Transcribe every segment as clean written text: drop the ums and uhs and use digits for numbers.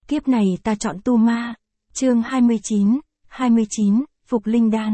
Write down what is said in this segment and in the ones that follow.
Kiếp này ta chọn tu ma. Chương 29, Phục Linh Đan.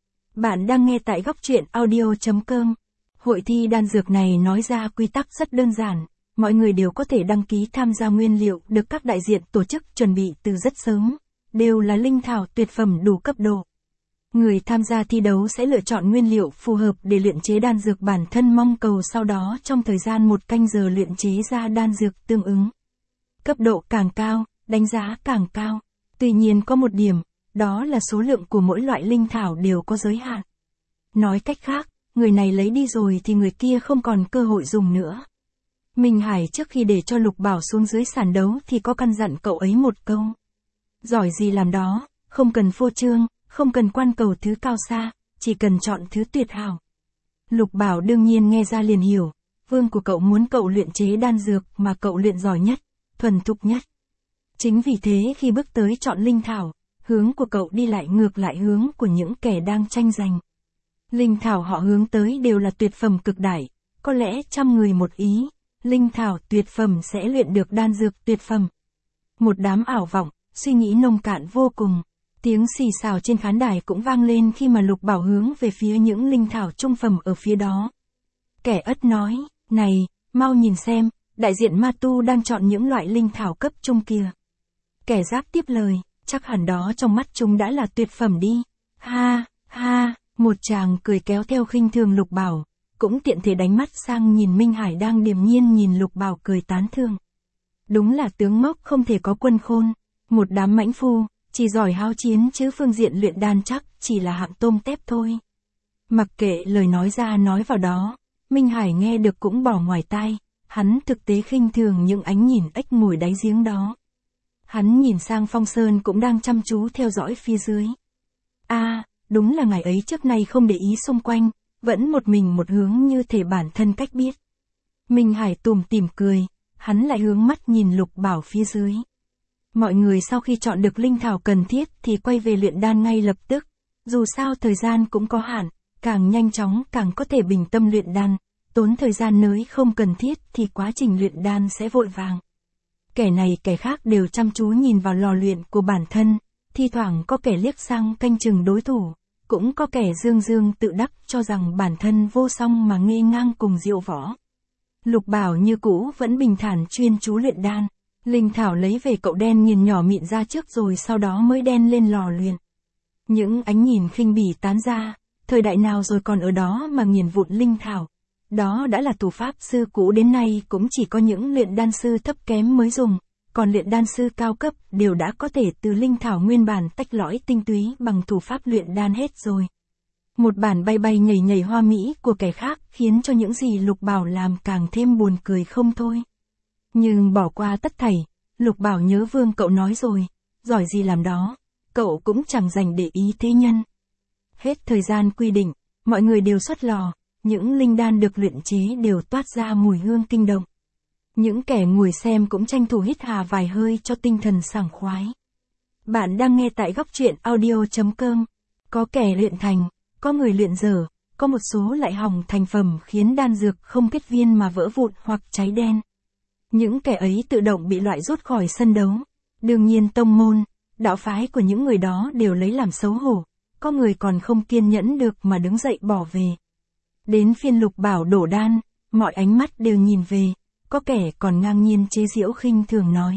Bạn đang nghe tại góc truyện audio.com. Hội thi đan dược này nói ra quy tắc rất đơn giản, mọi người đều có thể đăng ký tham gia, nguyên liệu được các đại diện tổ chức chuẩn bị từ rất sớm, đều là linh thảo tuyệt phẩm đủ cấp độ. Người tham gia thi đấu sẽ lựa chọn nguyên liệu phù hợp để luyện chế đan dược bản thân mong cầu, sau đó trong thời gian 1 canh giờ luyện chế ra đan dược tương ứng. Cấp độ càng cao, đánh giá càng cao. Tuy nhiên có một điểm, đó là số lượng của mỗi loại linh thảo đều có giới hạn. Nói cách khác, người này lấy đi rồi thì người kia không còn cơ hội dùng nữa. Minh Hải trước khi để cho Lục Bảo xuống dưới sàn đấu thì có căn dặn cậu ấy một câu. Giỏi gì làm đó, không cần phô trương, không cần quan cầu thứ cao xa, chỉ cần chọn thứ tuyệt hảo. Lục Bảo đương nhiên nghe ra liền hiểu, vương của cậu muốn cậu luyện chế đan dược mà cậu luyện giỏi nhất, thuần thục nhất. Chính vì thế khi bước tới chọn linh thảo, hướng của cậu đi lại ngược lại hướng của những kẻ đang tranh giành. Linh thảo họ hướng tới đều là tuyệt phẩm cực đại, có lẽ 100 người một ý, linh thảo tuyệt phẩm sẽ luyện được đan dược tuyệt phẩm. Một đám ảo vọng, suy nghĩ nông cạn vô cùng. Tiếng xì xào trên khán đài cũng vang lên khi mà Lục Bảo hướng về phía những linh thảo trung phẩm ở phía đó. Kẻ ất nói, này, mau nhìn xem, đại diện ma tu đang chọn những loại linh thảo cấp trung kia. Kẻ giáp tiếp lời, chắc hẳn đó trong mắt chúng đã là tuyệt phẩm đi. Ha, ha, một chàng cười kéo theo khinh thường Lục Bảo, cũng tiện thể đánh mắt sang nhìn Minh Hải đang điềm nhiên nhìn Lục Bảo cười tán thưởng. Đúng là tướng mốc không thể có quân khôn, một đám mãnh phu, chỉ giỏi hao chiến chứ phương diện luyện đan chắc chỉ là hạng tôm tép thôi. Mặc kệ lời nói ra nói vào đó, Minh Hải nghe được cũng bỏ ngoài tai, hắn thực tế khinh thường những ánh nhìn ếch ngồi đáy giếng đó. Hắn nhìn sang Phong Sơn cũng đang chăm chú theo dõi phía dưới. Đúng là ngày ấy trước nay không để ý xung quanh, vẫn một mình một hướng như thể bản thân cách biết. Minh Hải tủm tỉm cười, hắn lại hướng mắt nhìn Lục Bảo phía dưới. Mọi người sau khi chọn được linh thảo cần thiết thì quay về luyện đan ngay lập tức, dù sao thời gian cũng có hạn, càng nhanh chóng càng có thể bình tâm luyện đan, tốn thời gian nới không cần thiết thì quá trình luyện đan sẽ vội vàng. Kẻ này kẻ khác đều chăm chú nhìn vào lò luyện của bản thân, thi thoảng có kẻ liếc sang canh chừng đối thủ, cũng có kẻ dương dương tự đắc cho rằng bản thân vô song mà nghê ngang cùng diệu võ. Lục Bảo như cũ vẫn bình thản chuyên chú luyện đan, linh thảo lấy về cậu đen nghiền nhỏ mịn ra trước rồi sau đó mới đen lên lò luyện. Những ánh nhìn khinh bỉ tán ra, thời đại nào rồi còn ở đó mà nghiền vụn linh thảo. Đó đã là thủ pháp sư cũ đến nay cũng chỉ có những luyện đan sư thấp kém mới dùng, còn luyện đan sư cao cấp đều đã có thể từ linh thảo nguyên bản tách lõi tinh túy bằng thủ pháp luyện đan hết rồi. Một bản bay bay nhảy nhảy hoa mỹ của kẻ khác khiến cho những gì Lục Bảo làm càng thêm buồn cười không thôi. Nhưng bỏ qua tất thảy, Lục Bảo nhớ vương cậu nói rồi, giỏi gì làm đó, cậu cũng chẳng dành để ý thế nhân. Hết thời gian quy định, mọi người đều xuất lò, những linh đan được luyện chế đều toát ra mùi hương kinh động. Những kẻ ngồi xem cũng tranh thủ hít hà vài hơi cho tinh thần sảng khoái. Bạn đang nghe tại góc truyện audio.com. Có kẻ luyện thành, có người luyện dở, có một số lại hỏng thành phẩm khiến đan dược không kết viên mà vỡ vụn hoặc cháy đen. Những kẻ ấy tự động bị loại rút khỏi sân đấu. Đương nhiên tông môn, đạo phái của những người đó đều lấy làm xấu hổ, có người còn không kiên nhẫn được mà đứng dậy bỏ về. Đến phiên Lục Bảo đổ đan, mọi ánh mắt đều nhìn về, có kẻ còn ngang nhiên chế giễu khinh thường nói.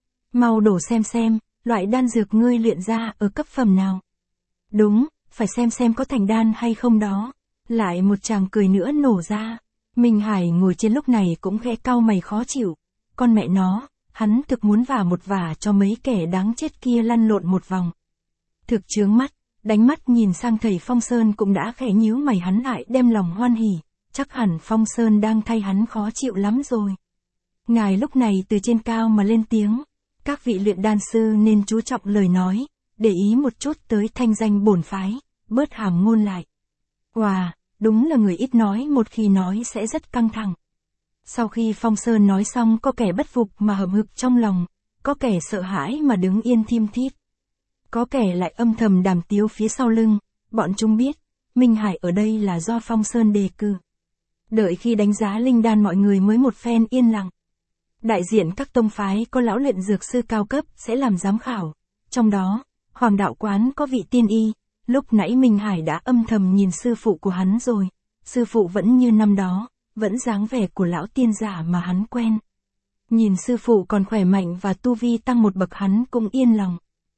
Mau đổ xem, loại đan dược ngươi luyện ra ở cấp phẩm nào. Đúng, phải xem có thành đan hay không đó. Lại một chàng cười nữa nổ ra. Minh Hải ngồi trên lúc này cũng khẽ cau mày khó chịu. Con mẹ nó, hắn thực muốn vả một vả cho mấy kẻ đáng chết kia lăn lộn một vòng. Thực chướng mắt, đánh mắt nhìn sang thầy Phong Sơn cũng đã khẽ nhíu mày, hắn lại đem lòng hoan hỉ. Chắc hẳn Phong Sơn đang thay hắn khó chịu lắm rồi. Ngài lúc này từ trên cao mà lên tiếng. Các vị luyện đan sư nên chú trọng lời nói, để ý một chút tới thanh danh bổn phái, bớt hàm ngôn lại. Wow, đúng là người ít nói, một khi nói sẽ rất căng thẳng. Sau khi Phong Sơn nói xong, có kẻ bất phục mà hậm hực trong lòng, có kẻ sợ hãi mà đứng yên thim thít. Có kẻ lại âm thầm đàm tiếu phía sau lưng, bọn chúng biết, Minh Hải ở đây là do Phong Sơn đề cử. Đợi khi đánh giá linh đan mọi người mới một phen yên lặng. Đại diện các tông phái có lão luyện dược sư cao cấp sẽ làm giám khảo. Trong đó, Hoàng đạo quán có vị tiên y, lúc nãy Minh Hải đã âm thầm nhìn sư phụ của hắn rồi. Sư phụ vẫn như năm đó, vẫn dáng vẻ của lão tiên giả mà hắn quen. Nhìn sư phụ còn khỏe mạnh và tu vi tăng một bậc hắn cũng yên lòng.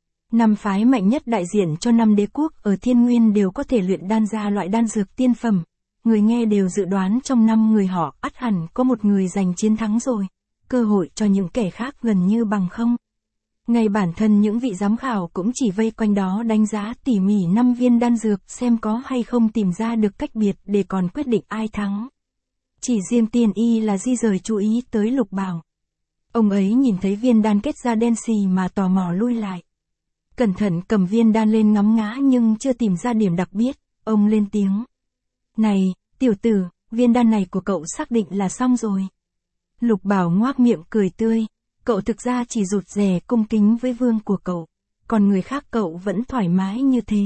5 phái mạnh nhất đại diện cho 5 đế quốc ở Thiên Nguyên đều có thể luyện đan ra loại đan dược tiên phẩm. Người nghe đều dự đoán trong 5 người họ ắt hẳn có một người giành chiến thắng rồi. Cơ hội cho những kẻ khác gần như bằng không. Ngay bản thân những vị giám khảo cũng chỉ vây quanh đó đánh giá tỉ mỉ 5 viên đan dược xem có hay không tìm ra được cách biệt để còn quyết định ai thắng. Chỉ riêng tiên y là di rời chú ý tới Lục Bảo. Ông ấy nhìn thấy viên đan kết ra đen xì mà tò mò lui lại. Cẩn thận cầm viên đan lên ngắm ngã nhưng chưa tìm ra điểm đặc biệt, ông lên tiếng. Này, tiểu tử, viên đan này của cậu xác định là xong rồi. Lục Bảo ngoác miệng cười tươi, cậu thực ra chỉ rụt rè cung kính với vương của cậu, còn người khác cậu vẫn thoải mái như thế.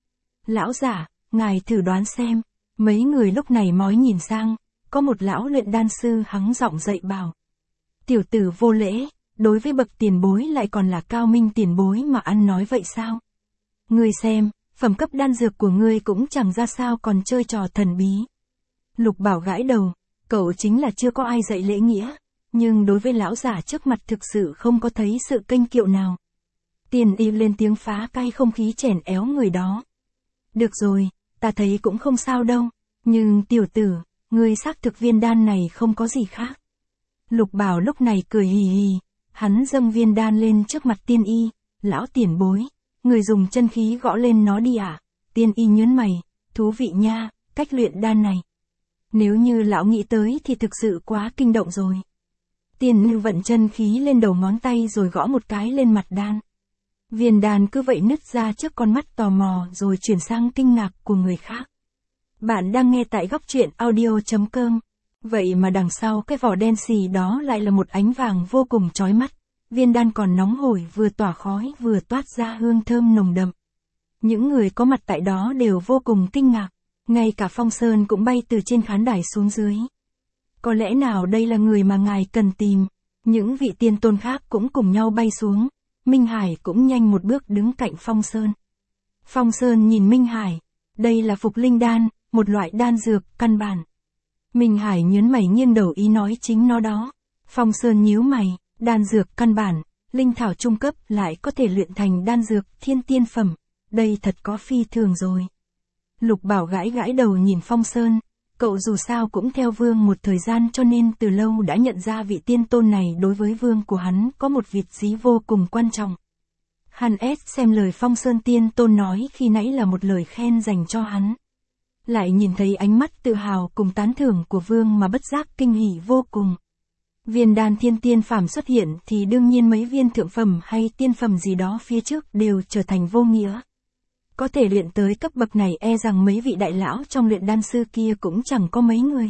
Lão giả, ngài thử đoán xem, mấy người lúc này mói nhìn sang, có một lão luyện đan sư hắng giọng dậy bảo. Tiểu tử vô lễ, đối với bậc tiền bối lại còn là cao minh tiền bối mà ăn nói vậy sao? Ngươi xem, phẩm cấp đan dược của ngươi cũng chẳng ra sao còn chơi trò thần bí. Lục Bảo gãi đầu, cậu chính là chưa có ai dạy lễ nghĩa, nhưng đối với lão giả trước mặt thực sự không có thấy sự kênh kiệu nào. Tiền y lên tiếng phá cay không khí chèn éo người đó. Được rồi, ta thấy cũng không sao đâu, nhưng tiểu tử, ngươi xác thực viên đan này không có gì khác. Lục Bảo lúc này cười hì hì, hắn dâng viên đan lên trước mặt tiên y, lão tiền bối, người dùng chân khí gõ lên nó đi à? Tiên y nhớn mày, thú vị nha, cách luyện đan này. Nếu như lão nghĩ tới thì thực sự quá kinh động rồi. Tiên y vận chân khí lên đầu ngón tay rồi gõ một cái lên mặt đan. Viên đan cứ vậy nứt ra trước con mắt tò mò rồi chuyển sang kinh ngạc của người khác. Bạn đang nghe tại góc truyện audio.com. Vậy mà đằng sau cái vỏ đen xì đó lại là một ánh vàng vô cùng chói mắt. Viên đan còn nóng hổi vừa tỏa khói vừa toát ra hương thơm nồng đậm. Những người có mặt tại đó đều vô cùng kinh ngạc. Ngay cả Phong Sơn cũng bay từ trên khán đài xuống dưới. Có lẽ nào đây là người mà ngài cần tìm? Những vị tiên tôn khác cũng cùng nhau bay xuống. Minh Hải cũng nhanh một bước đứng cạnh Phong Sơn. Phong Sơn nhìn Minh Hải. Đây là Phục Linh Đan, một loại đan dược căn bản. Minh Hải nhớn mày nghiêng đầu ý nói chính nó đó. Phong Sơn nhíu mày, đan dược căn bản, linh thảo trung cấp lại có thể luyện thành đan dược thiên tiên phẩm. Đây thật có phi thường rồi. Lục Bảo gãi gãi đầu nhìn Phong Sơn. Cậu dù sao cũng theo vương một thời gian cho nên từ lâu đã nhận ra vị tiên tôn này đối với vương của hắn có một vị trí vô cùng quan trọng. Hắn xem lời Phong Sơn tiên tôn nói khi nãy là một lời khen dành cho hắn. Lại nhìn thấy ánh mắt tự hào cùng tán thưởng của vương mà bất giác kinh hỉ vô cùng. Viên đan thiên tiên phẩm xuất hiện thì đương nhiên mấy viên thượng phẩm hay tiên phẩm gì đó phía trước đều trở thành vô nghĩa. Có thể luyện tới cấp bậc này e rằng mấy vị đại lão trong luyện đan sư kia cũng chẳng có mấy người.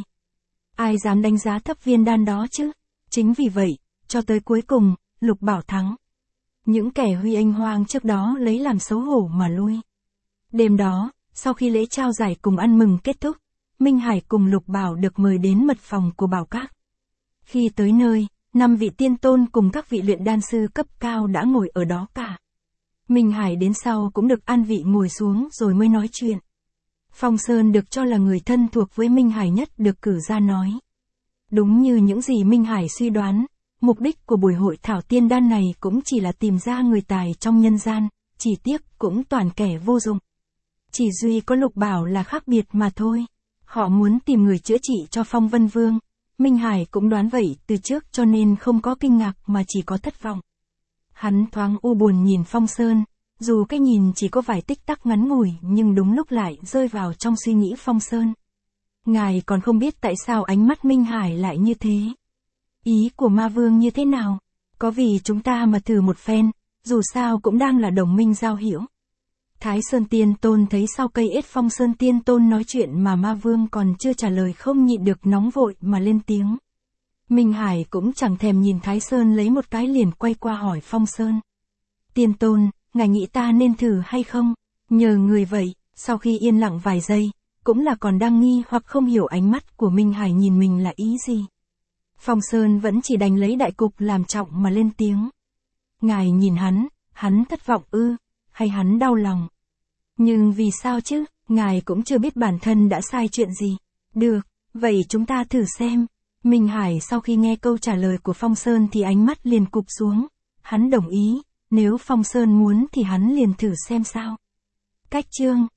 Ai dám đánh giá thấp viên đan đó chứ? Chính vì vậy, cho tới cuối cùng, Lục Bảo thắng. Những kẻ huy anh hoang trước đó lấy làm xấu hổ mà lui. Đêm đó, sau khi lễ trao giải cùng ăn mừng kết thúc, Minh Hải cùng Lục Bảo được mời đến mật phòng của Bảo Các. Khi tới nơi, 5 vị tiên tôn cùng các vị luyện đan sư cấp cao đã ngồi ở đó cả. Minh Hải đến sau cũng được an vị ngồi xuống rồi mới nói chuyện. Phong Sơn được cho là người thân thuộc với Minh Hải nhất được cử ra nói. Đúng như những gì Minh Hải suy đoán, mục đích của buổi hội thảo tiên đan này cũng chỉ là tìm ra người tài trong nhân gian, chỉ tiếc cũng toàn kẻ vô dụng. Chỉ duy có Lục Bảo là khác biệt mà thôi. Họ muốn tìm người chữa trị cho Phong Vân Vương. Minh Hải cũng đoán vậy từ trước cho nên không có kinh ngạc mà chỉ có thất vọng. Hắn thoáng u buồn nhìn Phong Sơn, dù cái nhìn chỉ có vài tích tắc ngắn ngủi nhưng đúng lúc lại rơi vào trong suy nghĩ Phong Sơn. Ngài còn không biết tại sao ánh mắt Minh Hải lại như thế. Ý của Ma Vương như thế nào? Có vì chúng ta mà thử một phen, dù sao cũng đang là đồng minh giao hữu. Thái Sơn Tiên Tôn thấy sau cây ết Phong Sơn Tiên Tôn nói chuyện mà Ma Vương còn chưa trả lời không nhịn được nóng vội mà lên tiếng. Minh Hải cũng chẳng thèm nhìn Thái Sơn lấy một cái liền quay qua hỏi Phong Sơn. Tiên Tôn, ngài nghĩ ta nên thử hay không? Nhờ người vậy, sau khi yên lặng vài giây, cũng là còn đang nghi hoặc không hiểu ánh mắt của Minh Hải nhìn mình là ý gì. Phong Sơn vẫn chỉ đành lấy đại cục làm trọng mà lên tiếng. Ngài nhìn hắn thất vọng ư, hay hắn đau lòng? Nhưng vì sao chứ, ngài cũng chưa biết bản thân đã sai chuyện gì. Được, vậy chúng ta thử xem. Minh Hải sau khi nghe câu trả lời của Phong Sơn thì ánh mắt liền cụp xuống. Hắn đồng ý, nếu Phong Sơn muốn thì hắn liền thử xem sao. Cách chương